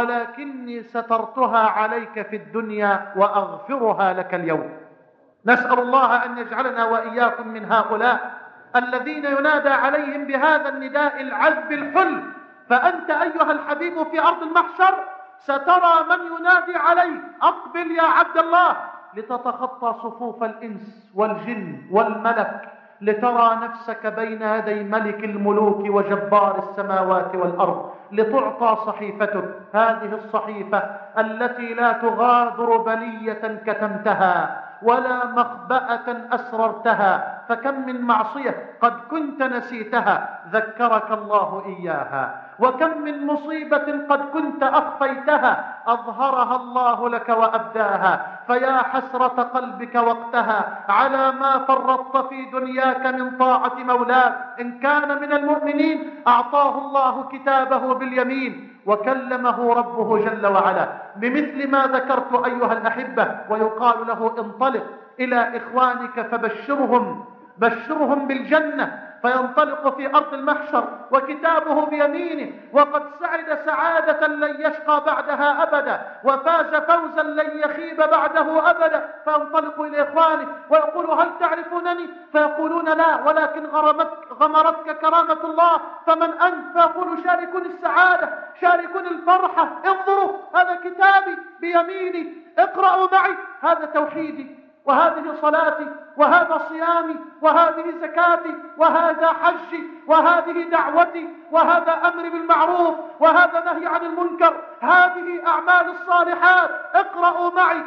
ولكني سترتها عليك في الدنيا وأغفرها لك اليوم. نسأل الله أن يجعلنا وإياكم من هؤلاء الذين ينادى عليهم بهذا النداء العذب الحل. فأنت أيها الحبيب في أرض المحشر سترى من ينادي عليك: أقبل يا عبد الله، لتتخطى صفوف الإنس والجن والملك، لترى نفسك بين يدي ملك الملوك وجبار السماوات والأرض، لتعطى صحيفتك، هذه الصحيفة التي لا تغادر بلية كتمتها ولا مخبأة أسررتها، فكم من معصية قد كنت نسيتها ذكرك الله إياها، وكم من مصيبة قد كنت أخفيتها أظهرها الله لك وأبداها، فيا حسرة قلبك وقتها على ما فرطت في دنياك من طاعة مولاك. إن كان من المؤمنين أعطاه الله كتابه باليمين وكلمه ربه جل وعلا بمثل ما ذكرت أيها الأحبة، ويقال له: انطلق إلى إخوانك فبشرهم بشرهم بالجنة، فينطلق في أرض المحشر وكتابه بيمينه، وقد سعد سعادة لن يشقى بعدها أبدا، وفاز فوزا لن يخيب بعده أبدا، فينطلق إلى إخوانه ويقول: هل تعرفونني؟ فيقولون: لا، ولكن غرمتك غمرتك كرامة الله، فمن أنت؟ فيقول: شاركوني السعادة، شاركوني الفرحة، انظروا هذا كتابي بيميني، اقرأوا معي، هذا توحيدي، وهذه صلاتي، وهذا صيامي، وهذه زكاتي، وهذا حجي، وهذه دعوتي، وهذا أمر بالمعروف، وهذا نهي عن المنكر، هذه أعمال الصالحات، اقرأوا معي.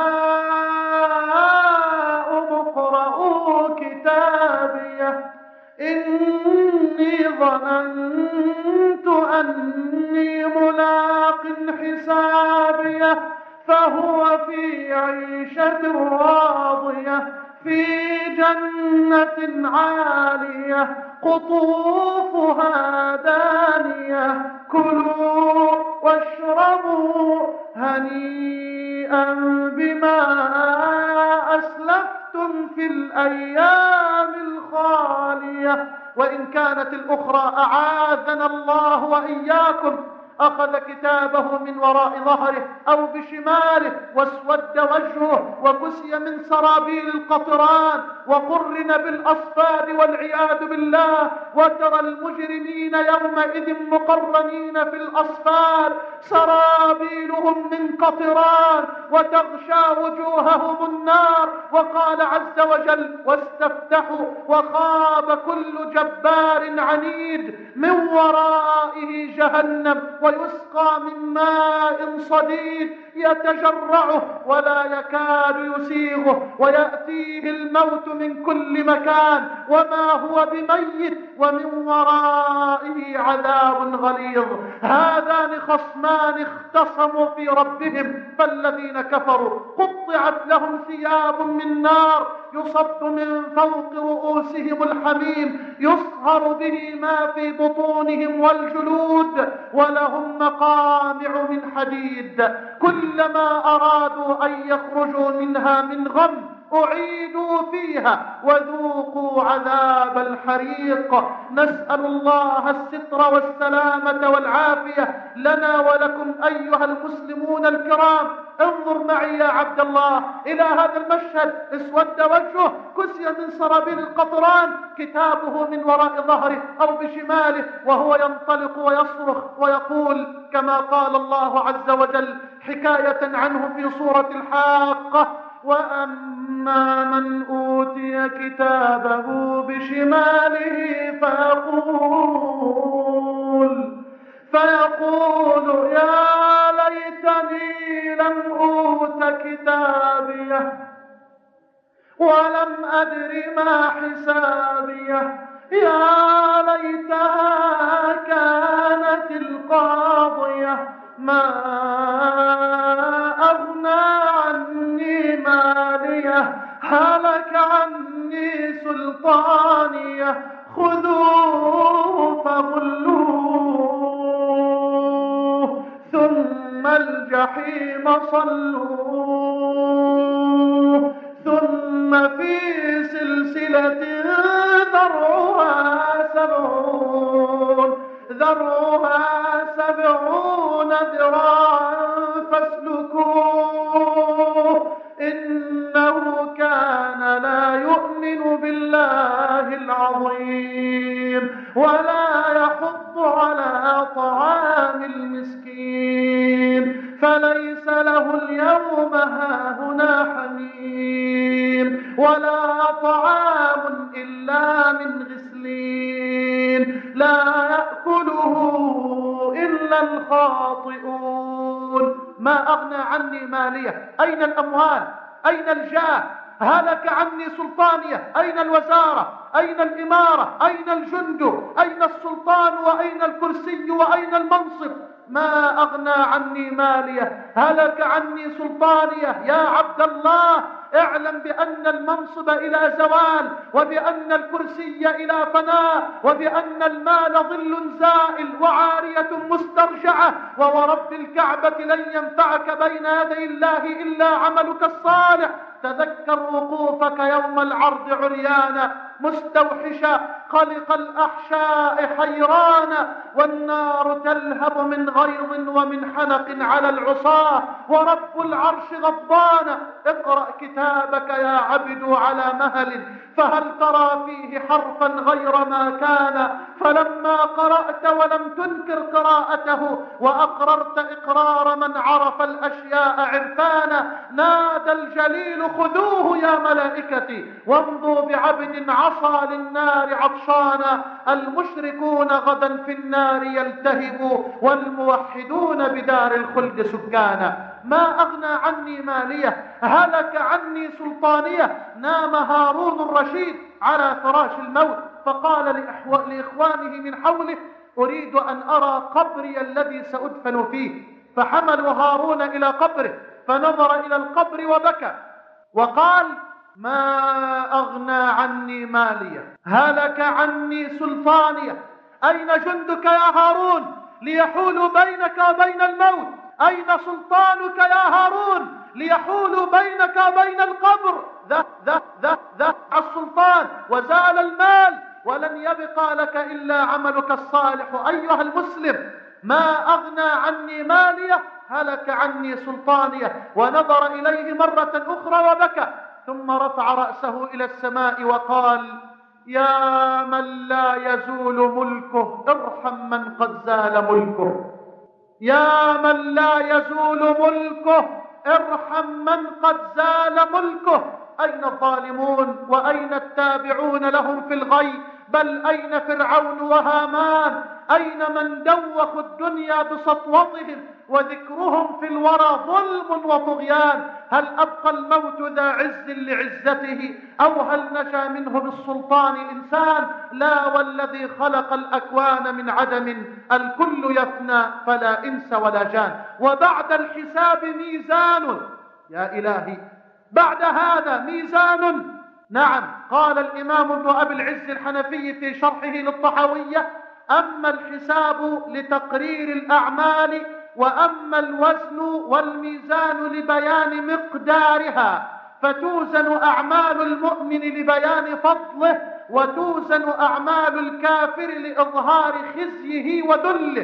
هاؤم اقرءوا كتابيه إني ظننت أني ملاق حسابيه فهو في عيشة راضية في جنة عالية قطوفها دانية كلوا واشربوا هنيئا بما أسلفتم في الأيام الخالية. وإن كانت الأخرى أعاذنا الله وإياكم أخذ كتابه من وراء ظهره أو بشماله واسود وجهه وكسي من سرابيل القطران وقرن بالأصفاد والعياذ بالله، وترى المجرمين يومئذ مقرنين في الأصفاد سرابيلهم من قطران وتغشى وجوههم النار. وقال عز وجل: واستفتحوا وخاب كل جبار عنيد من ورائه جهنم ويسقى من ماء صديد يتجرعه ولا يكاد يسيغه ويأتيه الموت من كل مكان وما هو بميت ومن ورائه عذاب غليظ. هذان خصمان اختصموا في ربهم فالذين كفروا قطعت لهم ثياب من نار يصب من فوق رؤوسهم الحميم يصهر به ما في بطونهم والجلود ولهم مقامع من حديد كلما أرادوا أن يخرجوا منها من غم أعيدوا فيها وذوقوا عذاب الحريق. نسأل الله الستر والسلامة والعافية لنا ولكم أيها المسلمون الكرام. انظر معي يا عبد الله إلى هذا المشهد، اسود وجهه كسي من سرابيل القطران، كتابه من وراء ظهره أو بشماله، وهو ينطلق ويصرخ ويقول كما قال الله عز وجل حكاية عنه في سورة الحاقة: وأما من أوتي كتابه بشماله فيقول فيقول يا ليتني لم أوت كتابيه ولم أدر ما حسابيه يا ليتها كانت القاضية ما أغنى عني ماليه هلك عني سلطانيه خذوه فغلوه ثم الجحيم صلوه ثم في سلسلة ذرعها سبعون ذرعها سبعون ذراعا فاسلكوه إنه كان لا يؤمن بالله العظيم ولا يحض على طعام المسكين فليس له اليوم هاهنا حميم ولا طعام إلا من غسلين لا يأكله إلا الخاطئون. ما أغنى عني مالية، أين الأموال؟ أين الجاه؟ هلك عني سلطانية، أين الوزارة؟ أين الإمارة؟ أين الجند؟ أين السلطان؟ وأين الكرسي؟ وأين المنصب؟ ما أغنى عني مالية، هلك عني سلطانية. يا عبد الله اعلم بأن المنصب إلى زوال، وبأن الكرسي إلى فناء، وبأن المال ظل زائل وعارية مسترجعة، وورب الكعبة لن ينفعك بين يدي الله إلا عملك الصالح. تذكر وقوفك يوم العرض عريانا مستوحشا خلق الأحشاء حيرانا، والنار تلهب من غيظ ومن حنق على العصاة، ورب العرش غضبانا. اقرأ كتابك يا عبد على مهل، فهل ترى فيه حرفا غير ما كان؟ فلما قرأت ولم تنكر قراءته وأقررت إقرار من عرف الأشياء عرفانا، نادى الجليل خذوه يا ملائكتي وامضوا بعبد عصى للنار عطشانا. المشركون غدا في النار يلتهبوا، والموحدون بدار الخلد سكانا. ما أغنى عني مالية، هلك عني سلطانية. نام هارون الرشيد على فراش الموت فقال لإخوانه من حوله أريد أن أرى قبري الذي سأدفن فيه. فحملوا هارون إلى قبره فنظر إلى القبر وبكى وقال ما أغنى عني مالية، هلك عني سلطانية. أين جندك يا هارون ليحولوا بينك وبين الموت؟ أين سلطانك يا هارون ليحولوا بينك وبين القبر؟ ذا ذا ذا ذا السلطان وزال المال ولن يبقى لك إلا عملك الصالح. أيها المسلم، ما أغنى عني مالية، هلك عني سلطانية. ونظر إليه مرة أخرى وبكى، ثم رفع رأسه إلى السماء وقال يا من لا يزول ملكه ارحم من قد زال ملكه. يا من لا يزول ملكه ارحم من قد زال ملكه. أين الظالمون وأين التابعون لهم في الغي؟ بل أين فرعون وهامان؟ أين من دوخوا الدنيا بسطوتهم وذكرهم في الورى ظلم وطغيان؟ هل أبقى الموت ذا عز لعزته، أو هل نجا منه بالسلطان إنسان؟ لا، والذي خلق الأكوان من عدم الكل يفنى فلا إنس ولا جان. وبعد الحساب ميزان. يا إلهي، بعد هذا ميزان. نعم، قال الإمام ابن أبي العز الحنفي في شرحه للطحاوية أما الحساب لتقرير الأعمال، وأما الوزن والميزان لبيان مقدارها، فتوزن أعمال المؤمن لبيان فضله، وتوزن أعمال الكافر لإظهار خزيه وذله.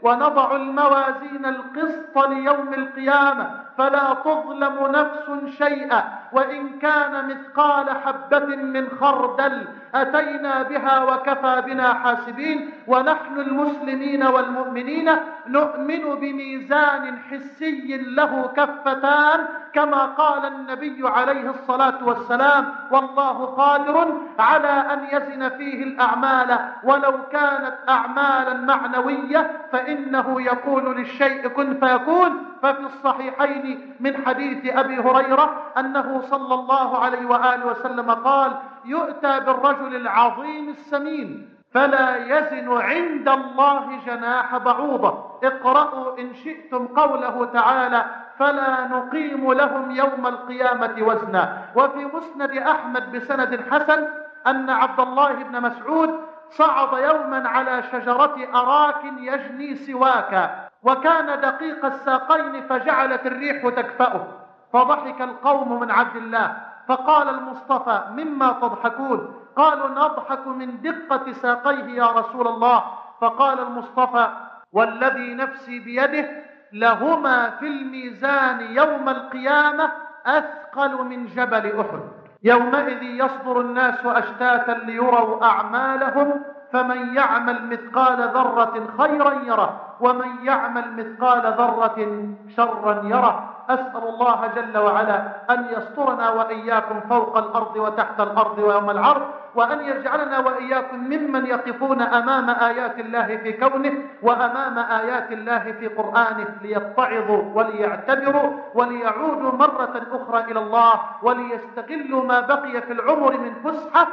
ونضع الموازين القسط ليوم القيامة فلا تظلم نفس شيئا وإن كان مثقال حبة من خردل أتينا بها وكفى بنا حاسبين. ونحن المسلمين والمؤمنين نؤمن بميزان حسي له كفتان كما قال النبي عليه الصلاة والسلام: والله قادر على أن يزن فيه الأعمال ولو كانت أعمالا معنوية فإنه يقول للشيء كن فيكون. ففي الصحيحين من حديث أبي هريرة أنه صلى الله عليه وآله وسلم قال: يؤتى بالرجل العظيم السمين فلا يزن عند الله جناح بعوضة. اقرأوا إن شئتم قوله تعالى: فلا نقيم لهم يوم القيامة وزنا. وفي مسند أحمد بسند حسن أن عبد الله بن مسعود صعد يوما على شجرة أراك يجني سواكا وكان دقيق الساقين فجعلت الريح تكفأه فضحك القوم من عبد الله فقال المصطفى: مما تضحكون؟ قالوا: نضحك من دقة ساقيه يا رسول الله. فقال المصطفى: والذي نفسي بيده لهما في الميزان يوم القيامة أثقل من جبل أحد. يومئذ يصدر الناس أشتاتا ليروا أعمالهم فمن يعمل مثقال ذرة خيرا يره ومن يعمل مثقال ذرة شرا يره. أسأل الله جل وعلا أن يسترنا وإياكم فوق الأرض وتحت الأرض ويوم العرض، وأن يجعلنا وإياكم ممن يقفون أمام آيات الله في كونه وأمام آيات الله في قرآنه ليتعظوا وليعتبروا وليعودوا مرة أخرى إلى الله وليستغلوا ما بقي في العمر من فسحة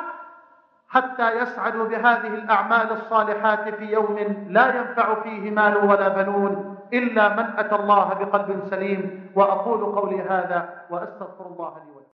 حتى يسعدوا بهذه الأعمال الصالحات في يوم لا ينفع فيه مال ولا بنون إلا من أتى الله بقلب سليم. وأقول قولي هذا وأستغفر الله لي ولكم.